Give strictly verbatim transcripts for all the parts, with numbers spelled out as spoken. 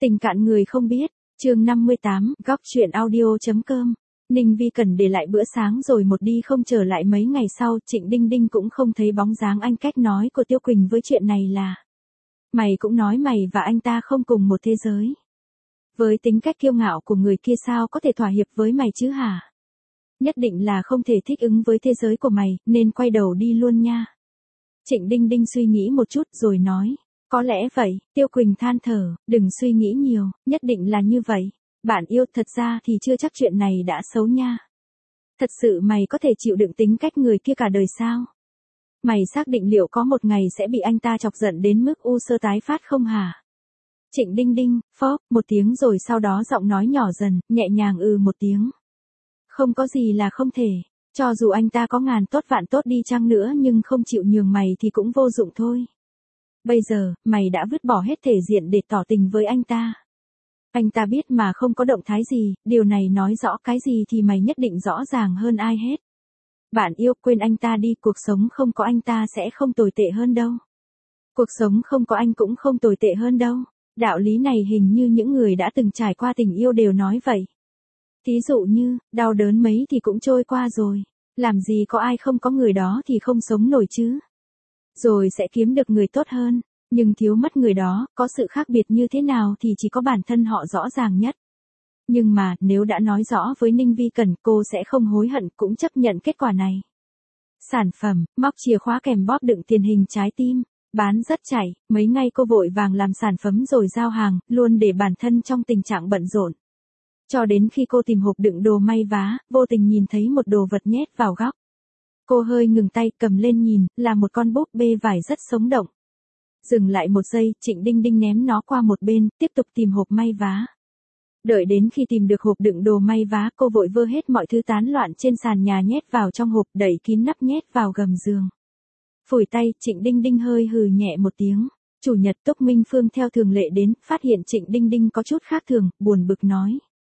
Tình cạn người không biết, chương năm mươi tám, góc chuyện audio.com. Ninh Vi Cần để lại bữa sáng rồi một đi không trở lại. Mấy ngày sau, Trịnh Đinh Đinh cũng không thấy bóng dáng anh. Cách nói của Tiêu Quỳnh với chuyện này là: mày cũng nói mày và anh ta không cùng một thế giới. Với tính cách kiêu ngạo của người kia sao có thể thỏa hiệp với mày chứ hả? Nhất định là không thể thích ứng với thế giới của mày, nên quay đầu đi luôn nha. Trịnh Đinh Đinh suy nghĩ một chút rồi nói: có lẽ vậy. Tiêu Quỳnh than thở: đừng suy nghĩ nhiều, nhất định là như vậy. Bạn yêu, thật ra thì chưa chắc chuyện này đã xấu nha. Thật sự mày có thể chịu đựng tính cách người kia cả đời sao? Mày xác định liệu có một ngày sẽ bị anh ta chọc giận đến mức u sơ tái phát không hả? Trịnh Đinh Đinh, phóp, một tiếng rồi sau đó giọng nói nhỏ dần, nhẹ nhàng ừ một tiếng. Không có gì là không thể. Cho dù anh ta có ngàn tốt vạn tốt đi chăng nữa nhưng không chịu nhường mày thì cũng vô dụng thôi. Bây giờ, mày đã vứt bỏ hết thể diện để tỏ tình với anh ta. Anh ta biết mà không có động thái gì, điều này nói rõ cái gì thì mày nhất định rõ ràng hơn ai hết. Bạn yêu, quên anh ta đi, cuộc sống không có anh ta sẽ không tồi tệ hơn đâu. Cuộc sống không có anh cũng không tồi tệ hơn đâu. Đạo lý này hình như những người đã từng trải qua tình yêu đều nói vậy. Thí dụ như, đau đớn mấy thì cũng trôi qua rồi. Làm gì có ai không có người đó thì không sống nổi chứ. Rồi sẽ kiếm được người tốt hơn. Nhưng thiếu mất người đó, có sự khác biệt như thế nào thì chỉ có bản thân họ rõ ràng nhất. Nhưng mà, nếu đã nói rõ với Ninh Vi Cần, cô sẽ không hối hận cũng chấp nhận kết quả này. Sản phẩm, móc chìa khóa kèm bóp đựng tiền hình trái tim. Bán rất chạy, mấy ngày cô vội vàng làm sản phẩm rồi giao hàng, luôn để bản thân trong tình trạng bận rộn. Cho đến khi cô tìm hộp đựng đồ may vá, vô tình nhìn thấy một đồ vật nhét vào góc. Cô hơi ngừng tay, cầm lên nhìn, là một con búp bê vải rất sống động. Dừng lại một giây, Trịnh Đinh Đinh ném nó qua một bên, tiếp tục tìm hộp may vá. Đợi đến khi tìm được hộp đựng đồ may vá, cô vội vơ hết mọi thứ tán loạn trên sàn nhà nhét vào trong hộp, đẩy kín nắp nhét vào gầm giường. Phủi tay, Trịnh Đinh Đinh hơi hừ nhẹ một tiếng. Chủ nhật Túc Minh Phương theo thường lệ đến, phát hiện Trịnh Đinh Đinh có chút khác thường, buồn bực nói: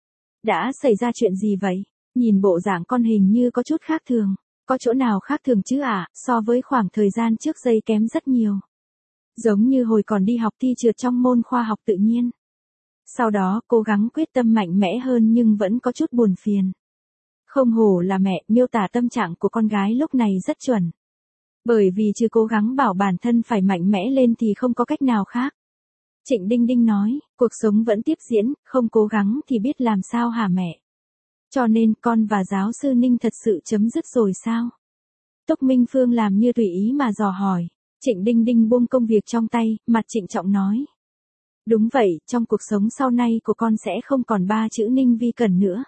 đã xảy ra chuyện gì vậy? Nhìn bộ dạng con hình như có chút khác thường. Có chỗ nào khác thường chứ ạ, à? So với khoảng thời gian trước đây kém rất nhiều. Giống như hồi còn đi học thi trượt trong môn khoa học tự nhiên. Sau đó cố gắng quyết tâm mạnh mẽ hơn nhưng vẫn có chút buồn phiền. Không hổ là mẹ, miêu tả tâm trạng của con gái lúc này rất chuẩn. Bởi vì chưa cố gắng bảo bản thân phải mạnh mẽ lên thì không có cách nào khác. Trịnh Đinh Đinh nói, cuộc sống vẫn tiếp diễn, không cố gắng thì biết làm sao hả mẹ? Cho nên con và giáo sư Ninh thật sự chấm dứt rồi sao? Túc Minh Phương làm như tùy ý mà dò hỏi. Trịnh Đinh Đinh buông công việc trong tay, mặt trịnh trọng nói: đúng vậy, trong cuộc sống sau này của con sẽ không còn ba chữ Ninh Vi Cần nữa.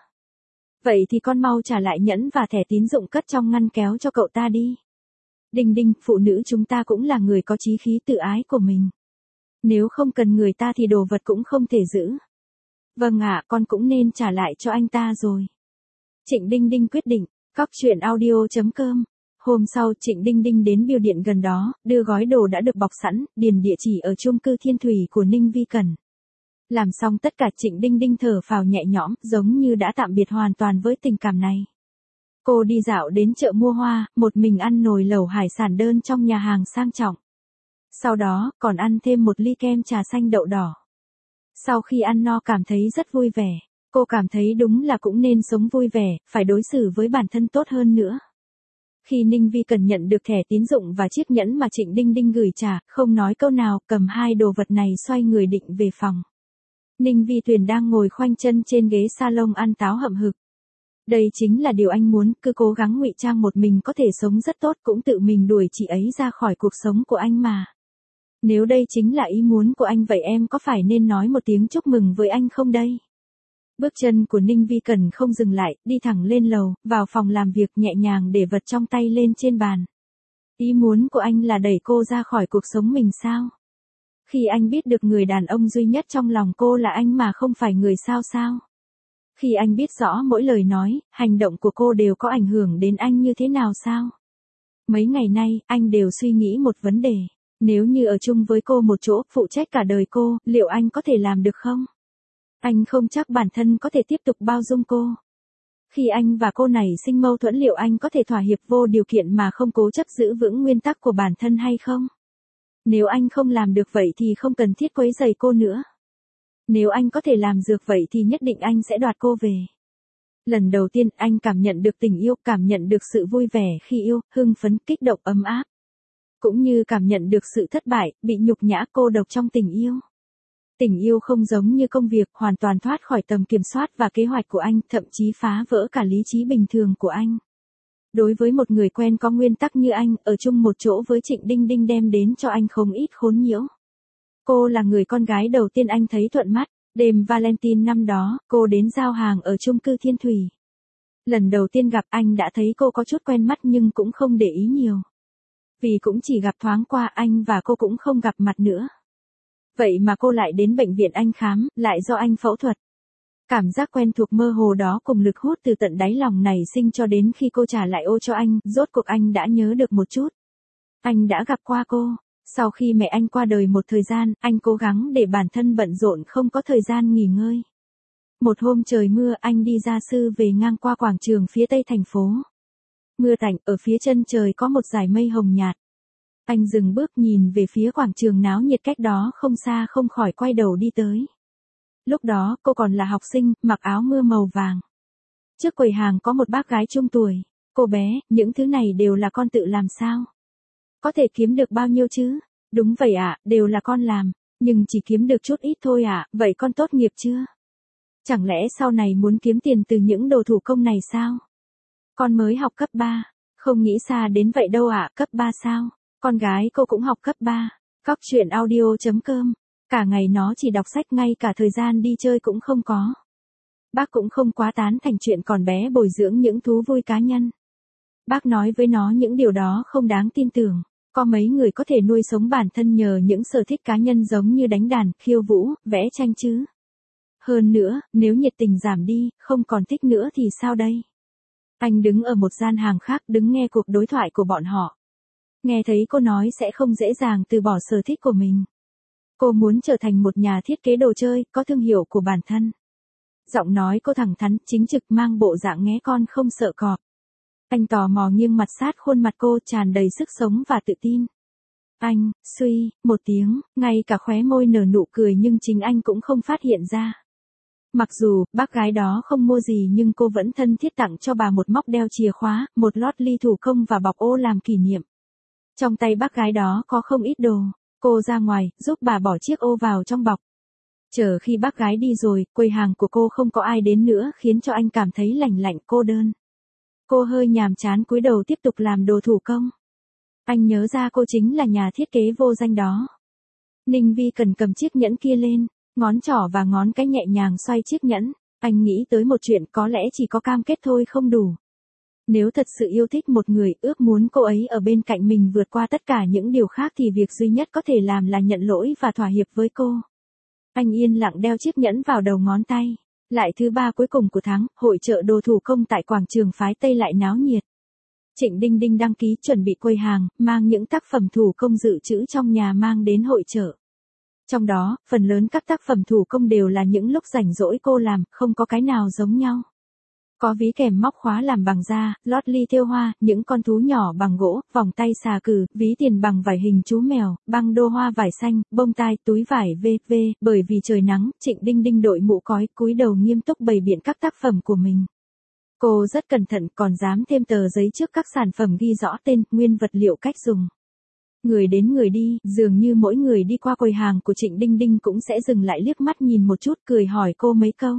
Vậy thì con mau trả lại nhẫn và thẻ tín dụng cất trong ngăn kéo cho cậu ta đi. Đinh Đinh, phụ nữ chúng ta cũng là người có chí khí tự ái của mình. Nếu không cần người ta thì đồ vật cũng không thể giữ. Vâng ạ, con cũng nên trả lại cho anh ta rồi. Trịnh Đinh Đinh quyết định. Góc chuyện audio.com. Hôm sau, Trịnh Đinh Đinh đến bưu điện gần đó, đưa gói đồ đã được bọc sẵn, điền địa chỉ ở chung cư Thiên Thủy của Ninh Vi Cần. Làm xong tất cả, Trịnh Đinh Đinh thở phào nhẹ nhõm, giống như đã tạm biệt hoàn toàn với tình cảm này. Cô đi dạo đến chợ mua hoa, một mình ăn nồi lẩu hải sản đơn trong nhà hàng sang trọng. Sau đó, còn ăn thêm một ly kem trà xanh đậu đỏ. Sau khi ăn no cảm thấy rất vui vẻ. Cô cảm thấy đúng là cũng nên sống vui vẻ, phải đối xử với bản thân tốt hơn nữa. Khi Ninh Vi Cần nhận được thẻ tín dụng và chiếc nhẫn mà Trịnh Đinh Đinh gửi trả, không nói câu nào, cầm hai đồ vật này xoay người định về phòng. Ninh Vi Tuyền đang ngồi khoanh chân trên ghế salon ăn táo hậm hực. Đây chính là điều anh muốn, cứ cố gắng ngụy trang một mình có thể sống rất tốt, cũng tự mình đuổi chị ấy ra khỏi cuộc sống của anh mà. Nếu đây chính là ý muốn của anh vậy em có phải nên nói một tiếng chúc mừng với anh không đây? Bước chân của Ninh Vi Cần không dừng lại, đi thẳng lên lầu, vào phòng làm việc, nhẹ nhàng để vật trong tay lên trên bàn. Ý muốn của anh là đẩy cô ra khỏi cuộc sống mình sao? Khi anh biết được người đàn ông duy nhất trong lòng cô là anh mà không phải người sao sao? Khi anh biết rõ mỗi lời nói, hành động của cô đều có ảnh hưởng đến anh như thế nào sao? Mấy ngày nay, anh đều suy nghĩ một vấn đề. Nếu như ở chung với cô một chỗ, phụ trách cả đời cô, liệu anh có thể làm được không? Anh không chắc bản thân có thể tiếp tục bao dung cô. Khi anh và cô này sinh mâu thuẫn, liệu anh có thể thỏa hiệp vô điều kiện mà không cố chấp giữ vững nguyên tắc của bản thân hay không? Nếu anh không làm được vậy thì không cần thiết quấy rầy cô nữa. Nếu anh có thể làm dược vậy thì nhất định anh sẽ đoạt cô về. Lần đầu tiên anh cảm nhận được tình yêu, cảm nhận được sự vui vẻ khi yêu, hưng phấn, kích động, ấm áp. Cũng như cảm nhận được sự thất bại, bị nhục nhã, cô độc trong tình yêu. Tình yêu không giống như công việc, hoàn toàn thoát khỏi tầm kiểm soát và kế hoạch của anh, thậm chí phá vỡ cả lý trí bình thường của anh. Đối với một người quen có nguyên tắc như anh, ở chung một chỗ với Trịnh Đinh Đinh đem đến cho anh không ít khốn nhiễu. Cô là người con gái đầu tiên anh thấy thuận mắt. Đêm Valentine năm đó, cô đến giao hàng ở chung cư Thiên Thủy. Lần đầu tiên gặp anh đã thấy cô có chút quen mắt nhưng cũng không để ý nhiều. Vì cũng chỉ gặp thoáng qua, anh và cô cũng không gặp mặt nữa. Vậy mà cô lại đến bệnh viện anh khám, lại do anh phẫu thuật. Cảm giác quen thuộc mơ hồ đó cùng lực hút từ tận đáy lòng nảy sinh cho đến khi cô trả lại ô cho anh, rốt cuộc anh đã nhớ được một chút. Anh đã gặp qua cô. Sau khi mẹ anh qua đời một thời gian, anh cố gắng để bản thân bận rộn không có thời gian nghỉ ngơi. Một hôm trời mưa, anh đi gia sư về ngang qua quảng trường phía tây thành phố. Mưa tạnh, ở phía chân trời có một dải mây hồng nhạt. Anh dừng bước nhìn về phía quảng trường náo nhiệt cách đó không xa, không khỏi quay đầu đi tới. Lúc đó, cô còn là học sinh, mặc áo mưa màu vàng. Trước quầy hàng có một bác gái trung tuổi. Cô bé, những thứ này đều là con tự làm sao? Có thể kiếm được bao nhiêu chứ? Đúng vậy ạ, à, đều là con làm. Nhưng chỉ kiếm được chút ít thôi ạ, à, vậy con tốt nghiệp chưa? Chẳng lẽ sau này muốn kiếm tiền từ những đồ thủ công này sao? Con mới học cấp ba. Không nghĩ xa đến vậy đâu ạ, à, cấp ba sao? Con gái cô cũng học cấp ba. Góc chuyện audio chấm com. Cả ngày nó chỉ đọc sách, ngay cả thời gian đi chơi cũng không có. Bác cũng không quá tán thành chuyện còn bé bồi dưỡng những thú vui cá nhân. Bác nói với nó những điều đó không đáng tin tưởng. Có mấy người có thể nuôi sống bản thân nhờ những sở thích cá nhân giống như đánh đàn, khiêu vũ, vẽ tranh chứ. Hơn nữa, nếu nhiệt tình giảm đi, không còn thích nữa thì sao đây? Anh đứng ở một gian hàng khác, đứng nghe cuộc đối thoại của bọn họ. Nghe thấy cô nói sẽ không dễ dàng từ bỏ sở thích của mình. Cô muốn trở thành một nhà thiết kế đồ chơi, có thương hiệu của bản thân. Giọng nói cô thẳng thắn, chính trực, mang bộ dạng nghé con không sợ cọp. Anh tò mò nghiêng mặt sát khuôn mặt cô, tràn đầy sức sống và tự tin. Anh, suy, một tiếng, ngay cả khóe môi nở nụ cười nhưng chính anh cũng không phát hiện ra. Mặc dù, bác gái đó không mua gì nhưng cô vẫn thân thiết tặng cho bà một móc đeo chìa khóa, một lót ly thủ công và bọc ô làm kỷ niệm. Trong tay bác gái đó có không ít đồ. Cô ra ngoài, giúp bà bỏ chiếc ô vào trong bọc. Chờ khi bác gái đi rồi, quầy hàng của cô không có ai đến nữa, khiến cho anh cảm thấy lạnh lạnh, cô đơn. Cô hơi nhàm chán cúi đầu tiếp tục làm đồ thủ công. Anh nhớ ra cô chính là nhà thiết kế vô danh đó. Ninh Vi cần cầm chiếc nhẫn kia lên, ngón trỏ và ngón cái nhẹ nhàng xoay chiếc nhẫn. Anh nghĩ tới một chuyện, có lẽ chỉ có cam kết thôi không đủ. Nếu thật sự yêu thích một người, ước muốn cô ấy ở bên cạnh mình vượt qua tất cả những điều khác thì việc duy nhất có thể làm là nhận lỗi và thỏa hiệp với cô. Anh yên lặng đeo chiếc nhẫn vào đầu ngón tay. Lại thứ ba cuối cùng của tháng, hội chợ đồ thủ công tại quảng trường phái Tây lại náo nhiệt. Trịnh Đinh Đinh đăng ký chuẩn bị quầy hàng, mang những tác phẩm thủ công dự trữ trong nhà mang đến hội chợ. Trong đó, phần lớn các tác phẩm thủ công đều là những lúc rảnh rỗi cô làm, không có cái nào giống nhau. Có ví kèm móc khóa làm bằng da, lót ly thêu hoa, những con thú nhỏ bằng gỗ, vòng tay xà cừ, ví tiền bằng vải hình chú mèo, băng đô hoa vải xanh, bông tai, túi vải vê vê. Bởi vì trời nắng, Trịnh Đinh Đinh đội mũ cói, cúi đầu nghiêm túc bày biện các tác phẩm của mình. Cô rất cẩn thận, còn dám thêm tờ giấy trước các sản phẩm ghi rõ tên, nguyên vật liệu, cách dùng. Người đến người đi, dường như mỗi người đi qua quầy hàng của Trịnh Đinh Đinh cũng sẽ dừng lại liếc mắt nhìn một chút, cười hỏi cô mấy câu.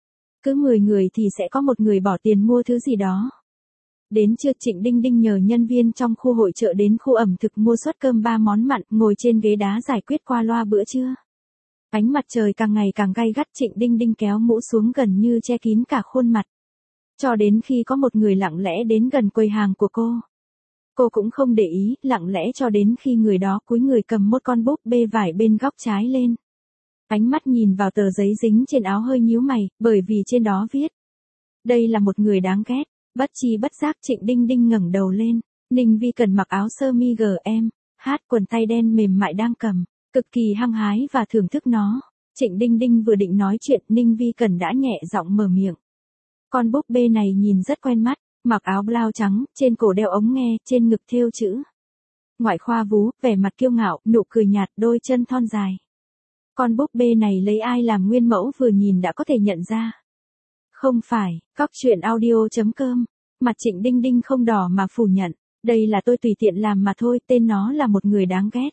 Cứ mười người thì sẽ có một người bỏ tiền mua thứ gì đó. Đến trưa, Trịnh Đinh Đinh nhờ nhân viên trong khu hội chợ đến khu ẩm thực mua suất cơm ba món mặn, ngồi trên ghế đá giải quyết qua loa bữa trưa. Ánh mặt trời càng ngày càng gay gắt, Trịnh Đinh Đinh kéo mũ xuống gần như che kín cả khuôn mặt. Cho đến khi có một người lặng lẽ đến gần quầy hàng của cô. Cô cũng không để ý, lặng lẽ cho đến khi người đó cúi người cầm một con búp bê vải bên góc trái lên. Ánh mắt nhìn vào tờ giấy dính trên áo hơi nhíu mày, bởi vì trên đó viết. Đây là một người đáng ghét. Bất chi bất giác Trịnh Đinh Đinh ngẩng đầu lên. Ninh Vi Cần mặc áo sơ mi giê em, hát quần tay đen mềm mại đang cầm, cực kỳ hăng hái và thưởng thức nó. Trịnh Đinh Đinh vừa định nói chuyện, Ninh Vi Cần đã nhẹ giọng mở miệng. Con búp bê này nhìn rất quen mắt, mặc áo blau trắng, trên cổ đeo ống nghe, trên ngực thêu chữ. Ngoại khoa vú, vẻ mặt kiêu ngạo, nụ cười nhạt, đôi chân thon dài. Con búp bê này lấy ai làm nguyên mẫu vừa nhìn đã có thể nhận ra. Không phải, Cóc truyện audio.com. Mặt Trịnh Đinh Đinh không đỏ mà phủ nhận. Đây là tôi tùy tiện làm mà thôi, tên nó là một người đáng ghét.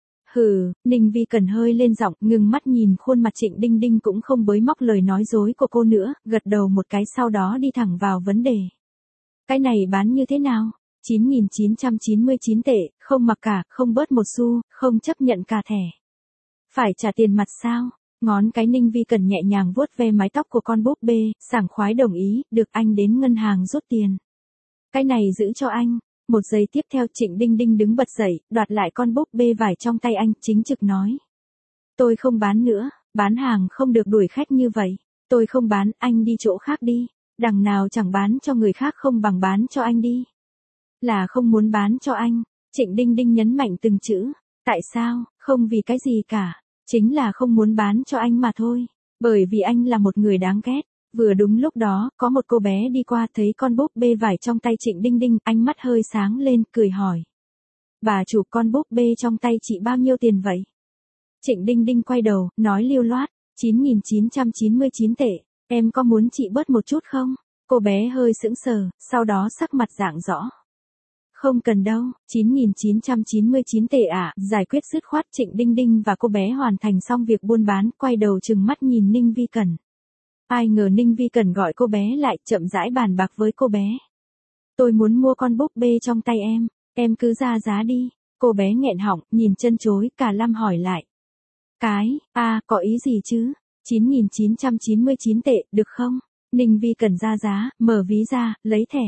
Hừ, Ninh Vi Cần hơi lên giọng, ngừng mắt nhìn khuôn mặt Trịnh Đinh Đinh cũng không bới móc lời nói dối của cô nữa, gật đầu một cái sau đó đi thẳng vào vấn đề. Cái này bán như thế nào? chín nghìn chín trăm chín mươi chín tệ, không mặc cả, không bớt một xu, không chấp nhận cả thẻ. Phải trả tiền mặt sao? Ngón cái Ninh Vi Cần nhẹ nhàng vuốt ve mái tóc của con búp bê, sảng khoái đồng ý, được anh đến ngân hàng rút tiền. Cái này giữ cho anh. Một giây tiếp theo Trịnh Đinh Đinh đứng bật dậy, đoạt lại con búp bê vải trong tay anh, chính trực nói. Tôi không bán nữa, bán hàng không được đuổi khách như vậy. Tôi không bán, anh đi chỗ khác đi. Đằng nào chẳng bán cho người khác không bằng bán cho anh đi. Là không muốn bán cho anh. Trịnh Đinh Đinh nhấn mạnh từng chữ. Tại sao? Không vì cái gì cả. Chính là không muốn bán cho anh mà thôi. Bởi vì anh là một người đáng ghét. Vừa đúng lúc đó, có một cô bé đi qua thấy con búp bê vải trong tay Trịnh Đinh Đinh, ánh mắt hơi sáng lên, cười hỏi. Bà chủ, con búp bê trong tay chị bao nhiêu tiền vậy? Trịnh Đinh Đinh quay đầu, nói lưu loát, chín nghìn chín trăm chín mươi chín tệ, em có muốn chị bớt một chút không? Cô bé hơi sững sờ, sau đó sắc mặt rạng rõ. Không cần đâu, chín nghìn chín trăm chín mươi chín tệ ạ, à, giải quyết dứt khoát. Trịnh Đinh Đinh và cô bé hoàn thành xong việc buôn bán, quay đầu trừng mắt nhìn Ninh Vi Cần. Ai ngờ Ninh Vi Cần gọi cô bé lại, chậm rãi bàn bạc với cô bé. Tôi muốn mua con búp bê trong tay em, em cứ ra giá đi. Cô bé nghẹn họng, nhìn chân chối, cả lăm hỏi lại. Cái, a à, có ý gì chứ? chín nghìn chín trăm chín mươi chín tệ, được không? Ninh Vi Cần ra giá, mở ví ra, lấy thẻ.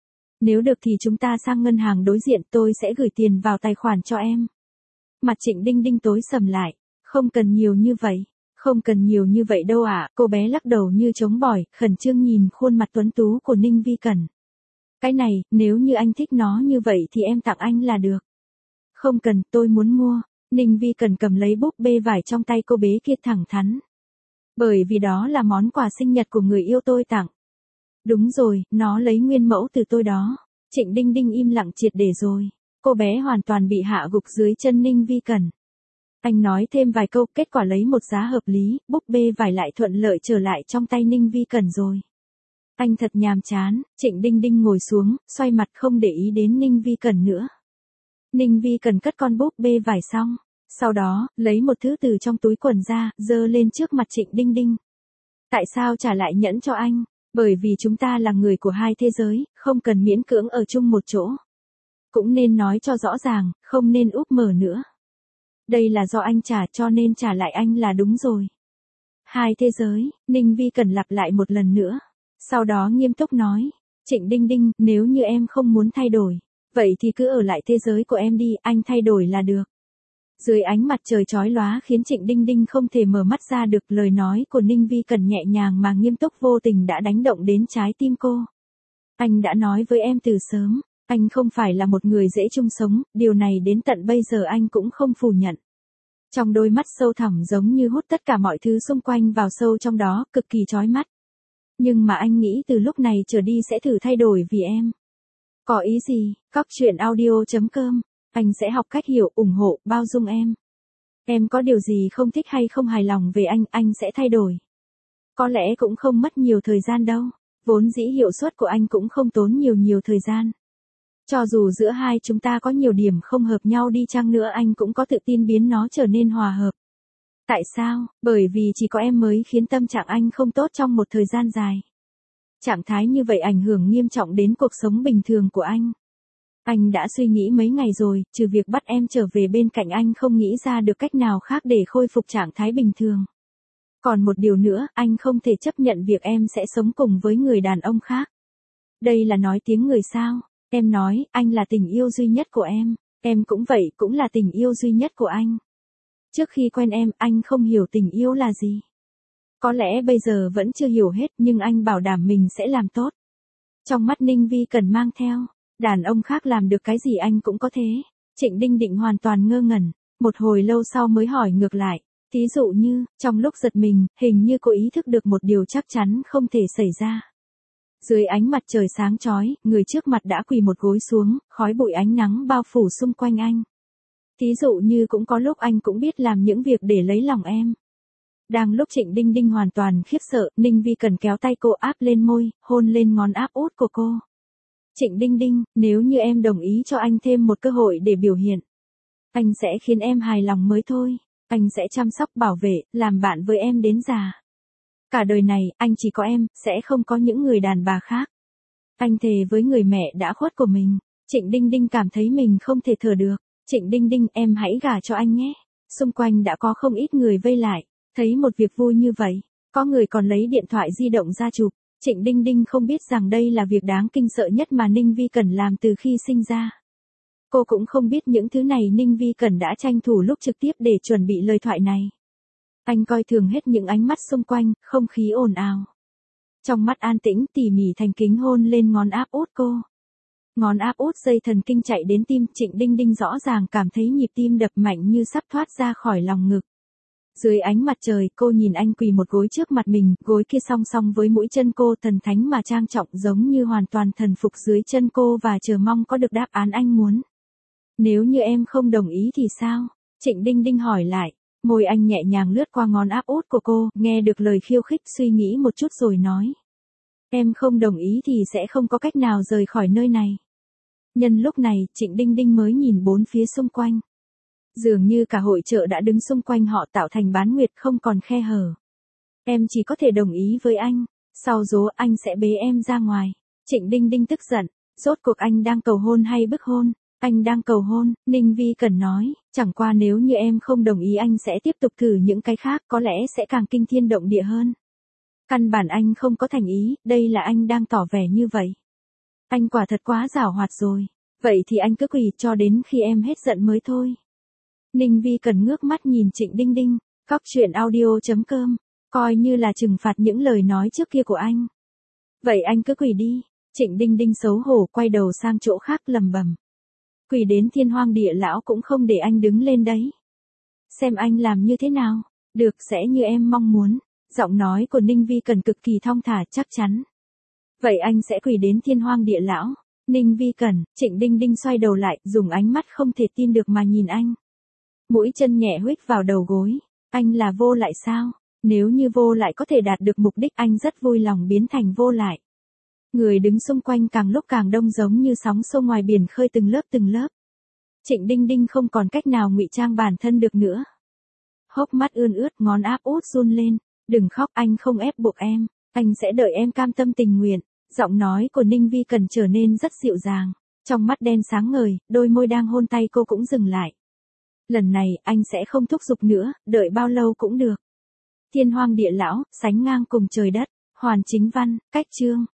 Nếu được thì chúng ta sang ngân hàng đối diện, tôi sẽ gửi tiền vào tài khoản cho em. Mặt Trịnh Đinh Đinh tối sầm lại, không cần nhiều như vậy. Không cần nhiều như vậy đâu ạ, à. Cô bé lắc đầu như trống bỏi, khẩn trương nhìn khuôn mặt tuấn tú của Ninh Vi Cần. Cái này, nếu như anh thích nó như vậy thì em tặng anh là được. Không cần, tôi muốn mua. Ninh Vi Cần cầm lấy búp bê vải trong tay cô bé kia thẳng thắn. Bởi vì đó là món quà sinh nhật của người yêu tôi tặng. Đúng rồi, nó lấy nguyên mẫu từ tôi đó. Trịnh Đinh Đinh im lặng triệt để rồi. Cô bé hoàn toàn bị hạ gục dưới chân Ninh Vi Cần. Anh nói thêm vài câu, kết quả lấy một giá hợp lý, búp bê vải lại thuận lợi trở lại trong tay Ninh Vi Cần rồi. Anh thật nhàm chán. Trịnh Đinh Đinh ngồi xuống, xoay mặt không để ý đến Ninh Vi Cần nữa. Ninh Vi Cần cất con búp bê vải xong. Sau đó, lấy một thứ từ trong túi quần ra, giơ lên trước mặt Trịnh Đinh Đinh. Tại sao trả lại nhẫn cho anh? Bởi vì chúng ta là người của hai thế giới, không cần miễn cưỡng ở chung một chỗ. Cũng nên nói cho rõ ràng, không nên úp mở nữa. Đây là do anh trả cho nên trả lại anh là đúng rồi. Hai thế giới, Ninh Vi Cần lặp lại một lần nữa. Sau đó nghiêm túc nói. Trịnh Đinh Đinh, nếu như em không muốn thay đổi, vậy thì cứ ở lại thế giới của em đi, anh thay đổi là được. Dưới ánh mặt trời chói lóa khiến Trịnh Đinh Đinh không thể mở mắt ra được, lời nói của Ninh Vi Cần nhẹ nhàng mà nghiêm túc vô tình đã đánh động đến trái tim cô. Anh đã nói với em từ sớm, anh không phải là một người dễ chung sống, điều này đến tận bây giờ anh cũng không phủ nhận. Trong đôi mắt sâu thẳm giống như hút tất cả mọi thứ xung quanh vào sâu trong đó, cực kỳ chói mắt. Nhưng mà anh nghĩ từ lúc này trở đi sẽ thử thay đổi vì em. Có ý gì? Cóc truyện audio.com. Anh sẽ học cách hiểu, ủng hộ, bao dung em. Em có điều gì không thích hay không hài lòng về anh, anh sẽ thay đổi. Có lẽ cũng không mất nhiều thời gian đâu. Vốn dĩ hiệu suất của anh cũng không tốn nhiều nhiều thời gian. Cho dù giữa hai chúng ta có nhiều điểm không hợp nhau đi chăng nữa, anh cũng có tự tin biến nó trở nên hòa hợp. Tại sao? Bởi vì chỉ có em mới khiến tâm trạng anh không tốt trong một thời gian dài. Trạng thái như vậy ảnh hưởng nghiêm trọng đến cuộc sống bình thường của anh. Anh đã suy nghĩ mấy ngày rồi, trừ việc bắt em trở về bên cạnh anh không nghĩ ra được cách nào khác để khôi phục trạng thái bình thường. Còn một điều nữa, anh không thể chấp nhận việc em sẽ sống cùng với người đàn ông khác. Đây là nói tiếng người sao? Em nói, anh là tình yêu duy nhất của em. Em cũng vậy, cũng là tình yêu duy nhất của anh. Trước khi quen em, anh không hiểu tình yêu là gì. Có lẽ bây giờ vẫn chưa hiểu hết, nhưng anh bảo đảm mình sẽ làm tốt. Trong mắt Ninh Vi Cần mang theo, đàn ông khác làm được cái gì anh cũng có thế. Trịnh Đinh Định hoàn toàn ngơ ngẩn, một hồi lâu sau mới hỏi ngược lại. Thí dụ như, trong lúc giật mình, hình như cô ý thức được một điều chắc chắn không thể xảy ra. Dưới ánh mặt trời sáng chói, người trước mặt đã quỳ một gối xuống, khói bụi ánh nắng bao phủ xung quanh anh. Thí dụ như cũng có lúc anh cũng biết làm những việc để lấy lòng em. Đang lúc Trịnh Đinh Đinh hoàn toàn khiếp sợ, Ninh Vi Cần kéo tay cô áp lên môi, hôn lên ngón áp út của cô. Trịnh Đinh Đinh, nếu như em đồng ý cho anh thêm một cơ hội để biểu hiện, anh sẽ khiến em hài lòng mới thôi. Anh sẽ chăm sóc bảo vệ, làm bạn với em đến già. Cả đời này, anh chỉ có em, sẽ không có những người đàn bà khác. Anh thề với người mẹ đã khuất của mình. Trịnh Đinh Đinh cảm thấy mình không thể thở được. Trịnh Đinh Đinh, em hãy gả cho anh nhé. Xung quanh đã có không ít người vây lại. Thấy một việc vui như vậy, có người còn lấy điện thoại di động ra chụp. Trịnh Đinh Đinh không biết rằng đây là việc đáng kinh sợ nhất mà Ninh Vi Cần làm từ khi sinh ra. Cô cũng không biết những thứ này Ninh Vi Cần đã tranh thủ lúc trực tiếp để chuẩn bị lời thoại này. Anh coi thường hết những ánh mắt xung quanh, không khí ồn ào. Trong mắt an tĩnh tỉ mỉ thành kính hôn lên ngón áp út cô. Ngón áp út dây thần kinh chạy đến tim, Trịnh Đinh Đinh rõ ràng cảm thấy nhịp tim đập mạnh như sắp thoát ra khỏi lòng ngực. Dưới ánh mặt trời, cô nhìn anh quỳ một gối trước mặt mình, gối kia song song với mũi chân cô, thần thánh mà trang trọng, giống như hoàn toàn thần phục dưới chân cô và chờ mong có được đáp án anh muốn. Nếu như em không đồng ý thì sao? Trịnh Đinh Đinh hỏi lại. Môi anh nhẹ nhàng lướt qua ngón áp út của cô, nghe được lời khiêu khích, suy nghĩ một chút rồi nói. Em không đồng ý thì sẽ không có cách nào rời khỏi nơi này. Nhân lúc này, Trịnh Đinh Đinh mới nhìn bốn phía xung quanh. Dường như cả hội chợ đã đứng xung quanh họ tạo thành bán nguyệt, không còn khe hở. Em chỉ có thể đồng ý với anh. Sau dố anh sẽ bế em ra ngoài. Trịnh Đinh Đinh tức giận. Rốt cuộc anh đang cầu hôn hay bức hôn? Anh đang cầu hôn, Ninh Vi Cần nói. Chẳng qua nếu như em không đồng ý anh sẽ tiếp tục thử những cái khác, có lẽ sẽ càng kinh thiên động địa hơn. Căn bản anh không có thành ý, đây là anh đang tỏ vẻ như vậy. Anh quả thật quá giảo hoạt rồi. Vậy thì anh cứ quỳ cho đến khi em hết giận mới thôi. Ninh Vi Cần ngước mắt nhìn Trịnh Đinh Đinh. Cóc truyện audio chấm com. Coi như là trừng phạt những lời nói trước kia của anh. Vậy anh cứ quỳ đi. Trịnh Đinh Đinh xấu hổ quay đầu sang chỗ khác lầm bầm. Quỳ đến thiên hoang địa lão cũng không để anh đứng lên đấy. Xem anh làm như thế nào. Được, sẽ như em mong muốn. Giọng nói của Ninh Vi Cần cực kỳ thong thả, chắc chắn. Vậy anh sẽ quỳ đến thiên hoang địa lão. Ninh Vi Cần, Trịnh Đinh Đinh xoay đầu lại, dùng ánh mắt không thể tin được mà nhìn anh. Mũi chân nhẹ huých vào đầu gối. Anh là vô lại sao? Nếu như vô lại có thể đạt được mục đích, anh rất vui lòng biến thành vô lại. Người đứng xung quanh càng lúc càng đông, giống như sóng xô ngoài biển khơi từng lớp từng lớp. Trịnh Đinh Đinh không còn cách nào ngụy trang bản thân được nữa. Hốc mắt ươn ướt, ngón áp út run lên. Đừng khóc, anh không ép buộc em. Anh sẽ đợi em cam tâm tình nguyện. Giọng nói của Ninh Vi Cần trở nên rất dịu dàng. Trong mắt đen sáng ngời, đôi môi đang hôn tay cô cũng dừng lại. Lần này, anh sẽ không thúc giục nữa, đợi bao lâu cũng được. Thiên hoang địa lão, sánh ngang cùng trời đất. Hoàn Chính Văn, cách chương.